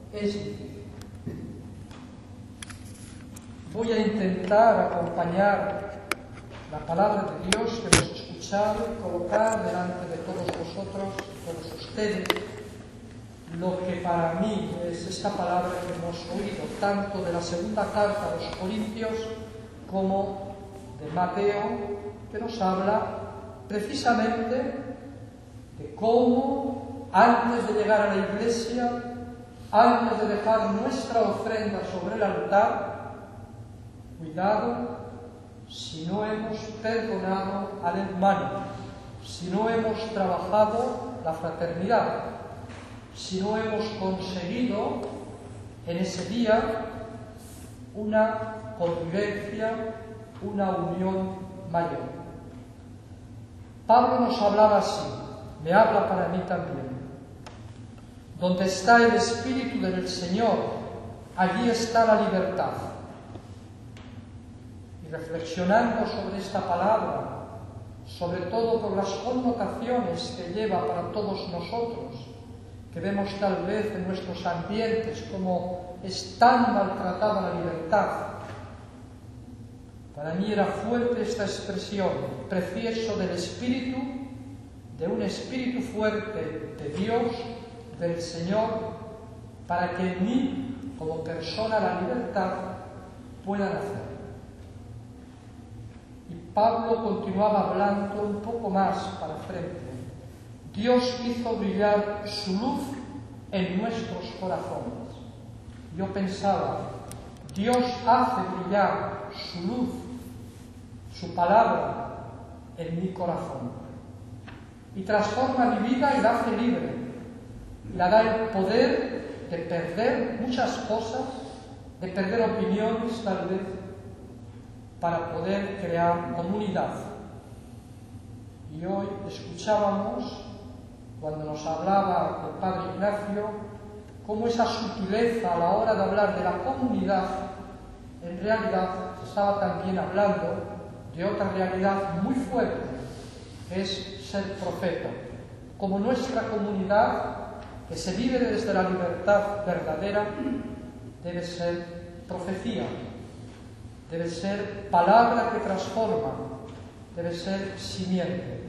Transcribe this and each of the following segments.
es difícil. Voy a intentar acompañar la palabra de Dios que hemos escuchado y colocar delante de todos vosotros, todos ustedes, lo que para mí es esta palabra que hemos oído, tanto de la segunda carta a los Corintios como de Mateo, que nos habla precisamente de cómo, antes de llegar a la iglesia, antes de dejar nuestra ofrenda sobre el altar, cuidado si no hemos perdonado al hermano, si no hemos trabajado la fraternidad, si no hemos conseguido en ese día una convivencia, una unión mayor. Pablo nos hablaba así, me habla para mí también. Donde está el Espíritu del Señor, allí está la libertad. Y reflexionando sobre esta palabra, sobre todo por las connotaciones que lleva para todos nosotros, que vemos tal vez en nuestros ambientes como es tan maltratada la libertad, para mí era fuerte esta expresión, precioso del Espíritu, de un Espíritu fuerte de Dios, del Señor, para que en mí, como persona, la libertad pueda nacer. Y Pablo continuaba hablando un poco más para frente. Dios hizo brillar su luz en nuestros corazones. Yo pensaba, Dios hace brillar su luz, su palabra, en mi corazón. Y transforma mi vida y la hace libre. Y la da el poder de perder muchas cosas, de perder opiniones tal vez, para poder crear comunidad. Y hoy escuchábamos, cuando nos hablaba el Padre Ignacio, cómo esa sutileza a la hora de hablar de la comunidad, en realidad estaba también hablando de otra realidad muy fuerte, que es ser profeta. Como nuestra comunidad, que se vive desde la libertad verdadera, debe ser profecía, debe ser palabra que transforma, debe ser simiente.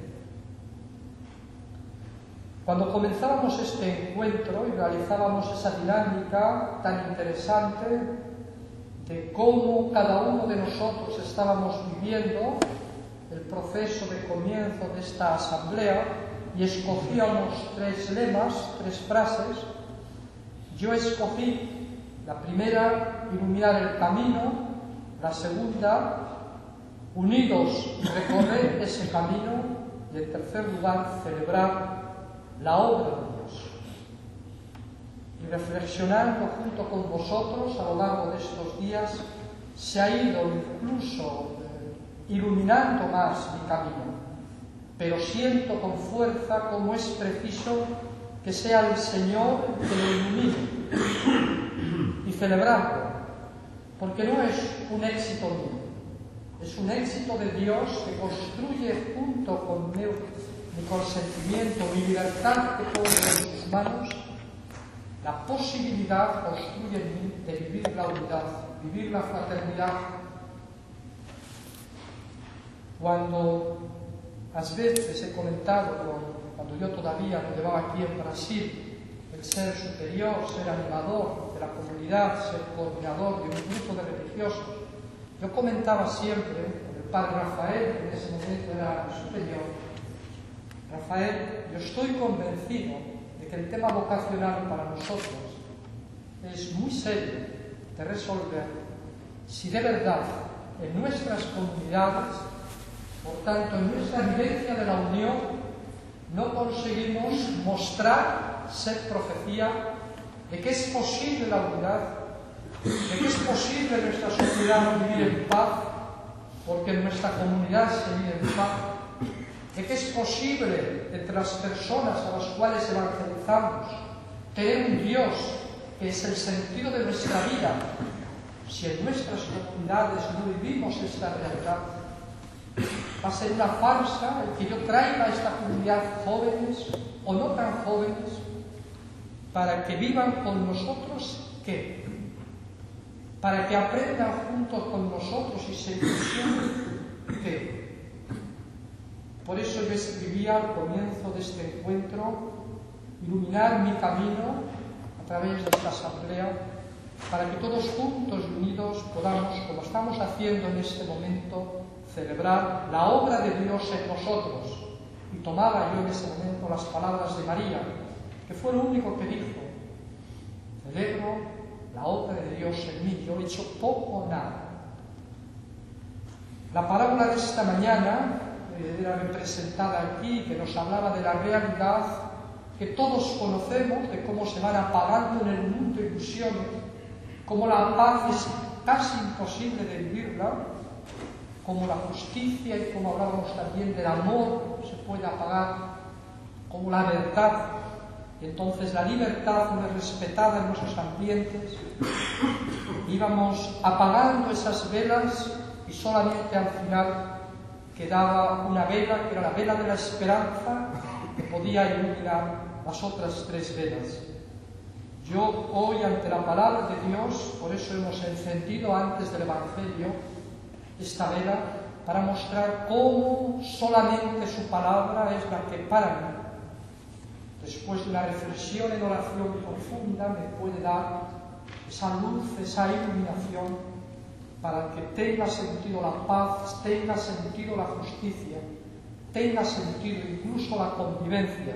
Cuando comenzábamos este encuentro y realizábamos esa dinámica tan interesante de cómo cada uno de nosotros estábamos viviendo el proceso de comienzo de esta asamblea y escogíamos 3 lemas, 3 frases, yo escogí la primera, iluminar el camino, la segunda, unidos recorrer ese camino, y en tercer lugar, celebrar la obra de Dios. Y reflexionando junto con vosotros a lo largo de estos días, se ha ido incluso iluminando más mi camino, pero siento con fuerza cómo es preciso que sea el Señor que lo ilumine y celebrarlo, porque no es un éxito mío, es un éxito de Dios que construye junto con mi consentimiento, mi libertad que pongo en sus manos, la posibilidad construye en mí de vivir la unidad, vivir la fraternidad. Cuando a veces he comentado, cuando yo todavía me llevaba aquí en Brasil, el ser superior, ser animador de la comunidad, ser coordinador de un grupo de religiosos, yo comentaba siempre con el padre Rafael, que en ese momento era superior, Rafael, yo estoy convencido de que el tema vocacional para nosotros es muy serio de resolver si de verdad en nuestras comunidades, por tanto en nuestra vivencia de la unión, no conseguimos mostrar, ser profecía, de que es posible la unidad, de que es posible en nuestra sociedad vivir en paz, porque en nuestra comunidad se vive en paz, de que es posible entre las personas a las cuales evangelizamos tener un Dios que es el sentido de nuestra vida. Si en nuestras comunidades no vivimos esta realidad, va a ser una farsa el que yo traiga a esta comunidad jóvenes o no tan jóvenes para que vivan con nosotros, ¿qué? Para que aprendan juntos con nosotros y se ilusionen, ¿qué? Por eso yo escribía al comienzo de este encuentro, iluminar mi camino a través de esta asamblea, para que todos juntos y unidos podamos, como estamos haciendo en este momento, celebrar la obra de Dios en nosotros. Y tomaba yo en ese momento las palabras de María, que fue lo único que dijo: celebro la obra de Dios en mí, yo he hecho poco o nada. La parábola de esta mañana era representada aquí, que nos hablaba de la realidad que todos conocemos, de cómo se van apagando en el mundo ilusiones, cómo la paz es casi imposible de vivirla, como la justicia, y como hablábamos también del amor, se puede apagar, como la verdad. Y entonces la libertad no es respetada en nuestros ambientes. Íbamos apagando esas velas y solamente al final quedaba una vela, que era la vela de la esperanza, que podía iluminar las otras tres velas. Yo hoy, ante la palabra de Dios, por eso hemos encendido antes del Evangelio esta vela, para mostrar cómo solamente su palabra es la que para mí, después de una reflexión en oración profunda, me puede dar esa luz, esa iluminación, para que tenga sentido la paz, tenga sentido la justicia, tenga sentido incluso la convivencia.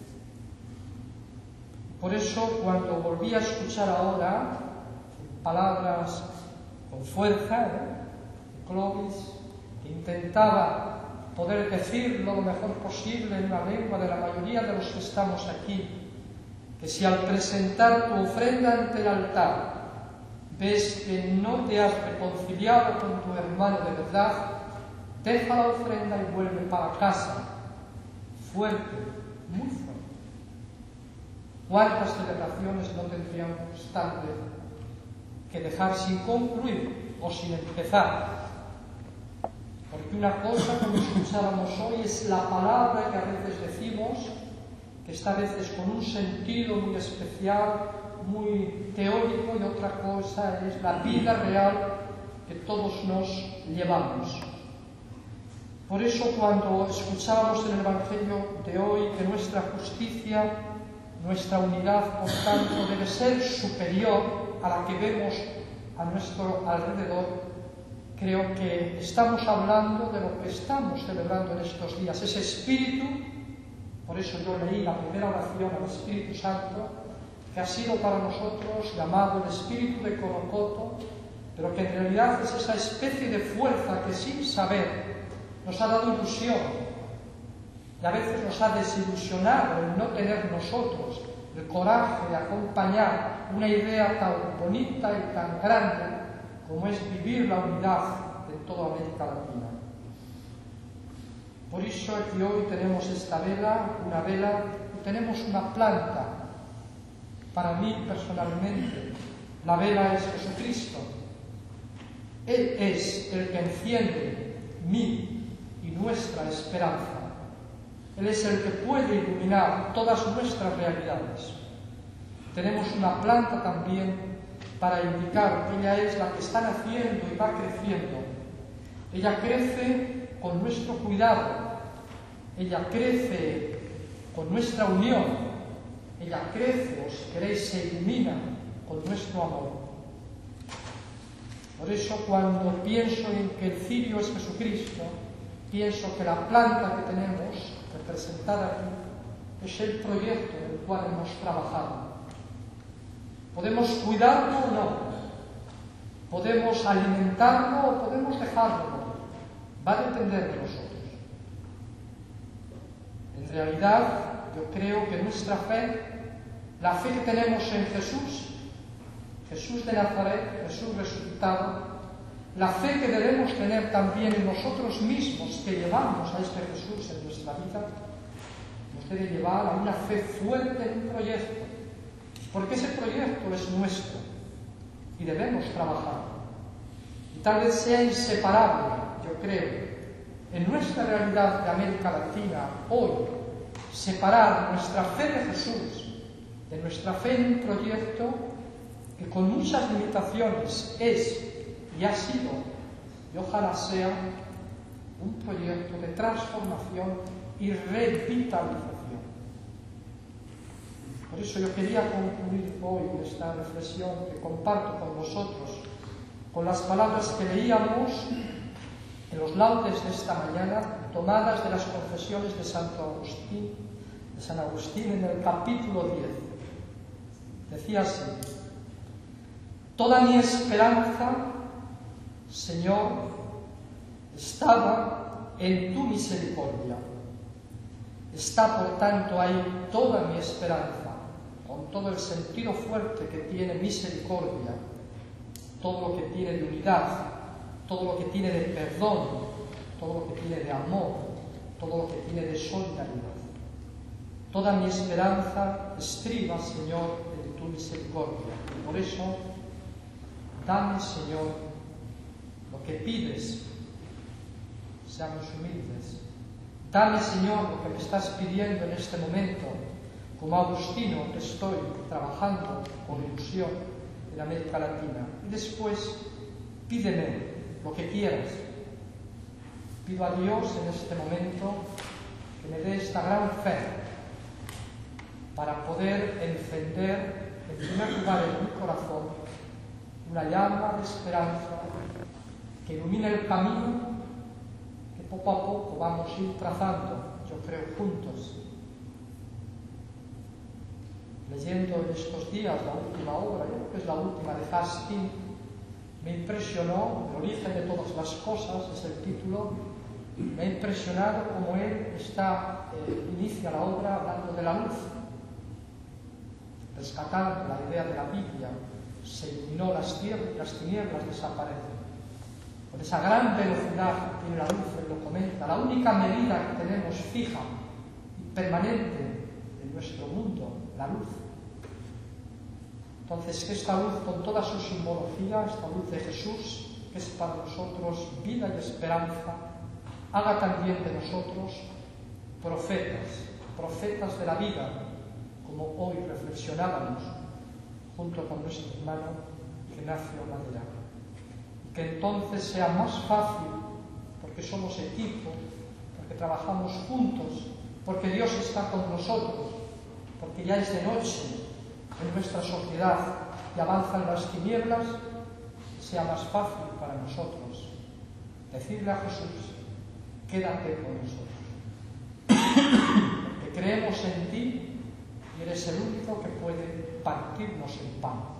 Por eso, cuando volví a escuchar ahora palabras con fuerza, Clovis, que intentaba poder decirlo lo mejor posible en la lengua de la mayoría de los que estamos aquí, que si al presentar tu ofrenda ante el altar ves que no te has reconciliado con tu hermano de verdad, deja la ofrenda y vuelve para casa. Fuerte, muy fuerte. ¿Cuántas celebraciones no tendríamos tarde que dejar sin concluir o sin empezar? Porque una cosa, como escuchábamos hoy, es la palabra que a veces decimos, que está a veces con un sentido muy especial, muy teórico, y otra cosa es la vida real que todos nos llevamos. Por eso, cuando escuchábamos en el Evangelio de hoy que nuestra justicia, nuestra unidad, por tanto, debe ser superior a la que vemos a nuestro alrededor, creo que estamos hablando de lo que estamos celebrando en estos días, ese espíritu. Por eso yo leí la primera oración al Espíritu Santo, que ha sido para nosotros llamado el espíritu de Corocoto, pero que en realidad es esa especie de fuerza que sin saber nos ha dado ilusión, y a veces nos ha desilusionado el no tener nosotros el coraje de acompañar una idea tan bonita y tan grande como es vivir la unidad de toda América Latina. Por eso aquí hoy tenemos esta vela, una vela, y tenemos una planta. Para mí personalmente, la vela es Jesucristo. Él es el que enciende mi y nuestra esperanza. Él es el que puede iluminar todas nuestras realidades. Tenemos una planta también para indicar que ella es la que está naciendo y va creciendo. Ella crece con nuestro cuidado, ella crece con nuestra unión, ella crece, o si queréis, se ilumina con nuestro amor. Por eso, cuando pienso en que el cirio es Jesucristo, pienso que la planta que tenemos representada aquí es el proyecto en el cual hemos trabajado. Podemos cuidarlo o no, podemos alimentarlo o podemos dejarlo morir. Va a depender de nosotros. En realidad, yo creo que nuestra fe, la fe que tenemos en Jesús, Jesús de Nazaret, Jesús resucitado, la fe que debemos tener también en nosotros mismos, que llevamos a este Jesús en nuestra vida, nos debe llevar a una fe fuerte en un proyecto. Porque ese proyecto es nuestro y debemos trabajar. Y tal vez sea inseparable, yo creo, en nuestra realidad de América Latina hoy, separar nuestra fe de Jesús de nuestra fe en un proyecto que con muchas limitaciones es y ha sido, y ojalá sea, un proyecto de transformación y revitalización. Por eso yo quería concluir hoy esta reflexión que comparto con vosotros con las palabras que leíamos en los laudes de esta mañana, tomadas de las confesiones de San Agustín en el capítulo 10. Decía así: toda mi esperanza, Señor, estaba en tu misericordia. Está, por tanto, ahí toda mi esperanza, con todo el sentido fuerte que tiene misericordia, todo lo que tiene de unidad, todo lo que tiene de perdón, todo lo que tiene de amor, todo lo que tiene de solidaridad. Toda mi esperanza estriba, Señor, en tu misericordia. Y por eso, dame, Señor, lo que pides. Seamos humildes. Dame, Señor, lo que me estás pidiendo en este momento, como agustino que estoy trabajando con ilusión en América Latina. Y después, pídeme lo que quieras. Pido a Dios en este momento que me dé esta gran fe para poder encender en primer lugar en mi corazón una llama de esperanza que ilumine el camino que poco a poco vamos a ir trazando, yo creo, juntos. Leyendo en estos días la última obra, yo creo que es la última de Hastin, me impresionó, el origen de todas las cosas es el título, me ha impresionado cómo él inicia la obra hablando de la luz, rescatando la idea de la Biblia, se iluminó las tinieblas desaparecen. Con esa gran velocidad que tiene la luz, él lo comenta, la única medida que tenemos fija y permanente en nuestro mundo, la luz. Entonces, que esta luz, con toda su simbología, esta luz de Jesús, que es para nosotros vida y esperanza, haga también de nosotros profetas de la vida, como hoy reflexionábamos junto con nuestro hermano Ignacio Madera. Y que entonces sea más fácil, porque somos equipo, porque trabajamos juntos, porque Dios está con nosotros, porque ya es de noche en nuestra sociedad y avanzan las tinieblas, sea más fácil para nosotros decirle a Jesús: quédate con nosotros, porque creemos en ti y eres el único que puede partirnos el pan.